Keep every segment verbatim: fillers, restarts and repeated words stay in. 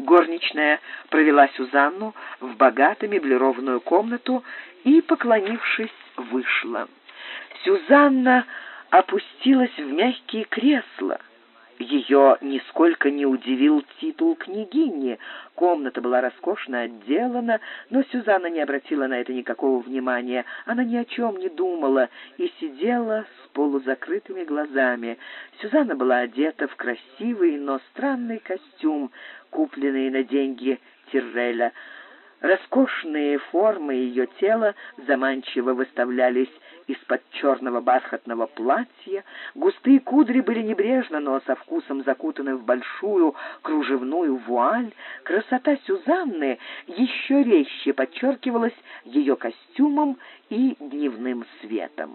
Горничная провела Сюзанну в богато меблированную комнату и, поклонившись, вышла. Сюзанна опустилась в мягкие кресла. Ее нисколько не удивил титул княгини. Комната была роскошно отделана, но Сюзанна не обратила на это никакого внимания. Она ни о чем не думала и сидела с полузакрытыми глазами. Сюзанна была одета в красивый, но странный костюм, купленный на деньги Тирреля. Роскошные формы ее тела заманчиво выставлялись из-под черного бархатного платья. Густые кудри были небрежно, но со вкусом закутаны в большую кружевную вуаль. Красота Сюзанны еще резче подчеркивалась ее костюмом и дневным светом.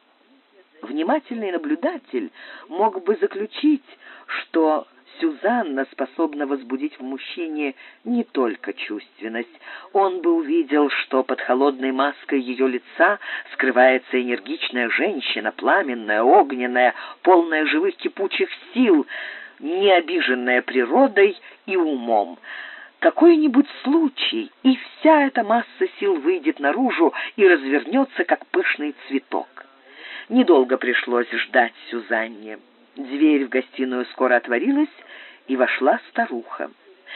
Внимательный наблюдатель мог бы заключить, что Сюзанна способна возбудить в мужчине не только чувственность. Он бы увидел, что под холодной маской ее лица скрывается энергичная женщина, пламенная, огненная, полная живых кипучих сил, не обиженная природой и умом. Какой-нибудь случай, и вся эта масса сил выйдет наружу и развернется, как пышный цветок. Недолго пришлось ждать Сюзанне. Дверь в гостиную скоро отворилась, и вошла старуха.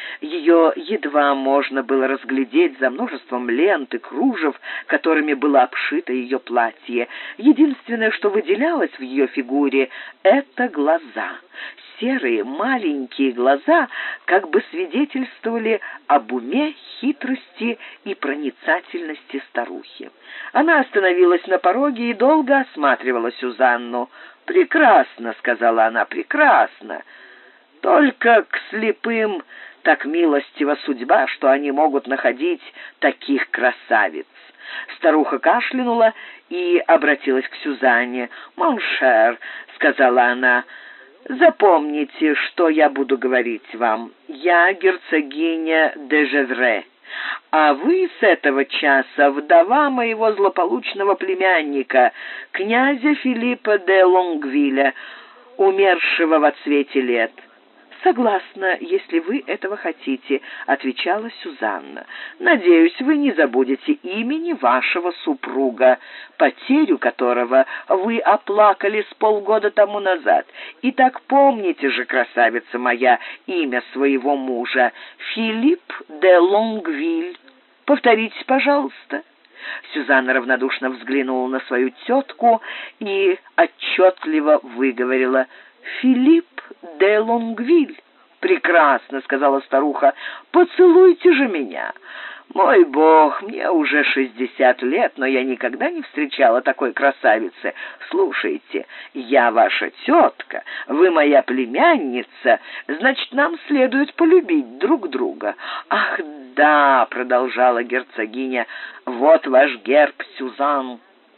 Ее едва можно было разглядеть за множеством лент и кружев, которыми было обшито ее платье. Единственное, что выделялось в ее фигуре, — это глаза. Серые маленькие глаза как бы свидетельствовали об уме, хитрости и проницательности старухи. Она остановилась на пороге и долго осматривала Сюзанну. «Прекрасно», — сказала она, — «прекрасно. Только к слепым так милостива судьба, что они могут находить таких красавиц». Старуха кашлянула и обратилась к Сюзанне. «Моншер», — сказала она, — «запомните, что я буду говорить вам. Я герцогиня де Жевре, а вы с этого часа вдова моего злополучного племянника, князя Филиппа де Лонгвиля, умершего во цвете лет». «Согласна, если вы этого хотите», — отвечала Сюзанна. «Надеюсь, вы не забудете имени вашего супруга, потерю которого вы оплакали с полгода тому назад. Итак, помните же, красавица моя, имя своего мужа — Филипп де Лонгвиль. Повторите, пожалуйста». Сюзанна равнодушно взглянула на свою тетку и отчетливо выговорила: «Филипп де Лонгвиль». «Прекрасно», — сказала старуха, — «поцелуйте же меня. Мой бог, мне уже шестьдесят лет, но я никогда не встречала такой красавицы. Слушайте, я ваша тетка, вы моя племянница, значит, нам следует полюбить друг друга». «Ах, да», — продолжала герцогиня, — «вот ваш герб, Сюзан.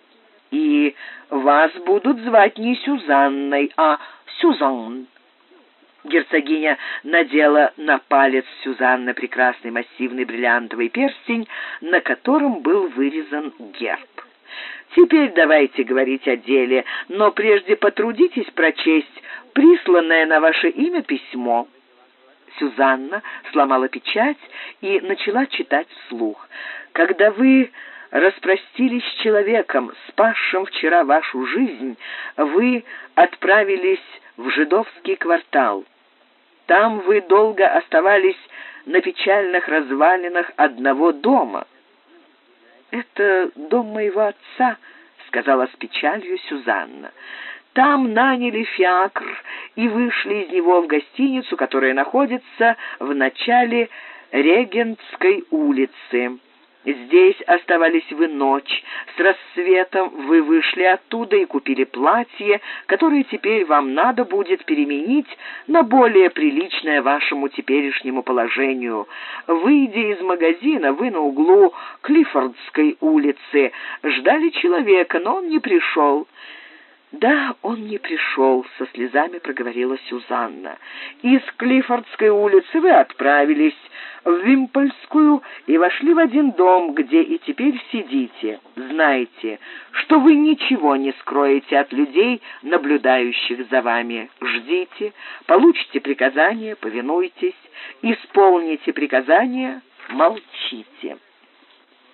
И вас будут звать не Сюзанной, а Сюзан». Герцогиня надела на палец Сюзанны прекрасный массивный бриллиантовый перстень, на котором был вырезан герб. «Теперь давайте говорить о деле, но прежде потрудитесь прочесть присланное на ваше имя письмо». Сюзанна сломала печать и начала читать вслух. «Когда вы распростились с человеком, спасшим вчера вашу жизнь, вы отправились в жидовский квартал. Там вы долго оставались на печальных развалинах одного дома». «Это дом моего отца», — сказала с печалью Сюзанна. «Там наняли фиакр и вышли из него в гостиницу, которая находится в начале Регентской улицы. Здесь оставались вы ночь. С рассветом вы вышли оттуда и купили платье, которое теперь вам надо будет переменить на более приличное вашему теперешнему положению. Выйдя из магазина, вы на углу Клиффордской улицы ждали человека, но он не пришел». «Да, он не пришел», — со слезами проговорила Сюзанна. «Из Клиффордской улицы вы отправились в Вимпольскую и вошли в один дом, где и теперь сидите. Знайте, что вы ничего не скроете от людей, наблюдающих за вами. Ждите, получите приказание, повинуйтесь, исполните приказание, молчите».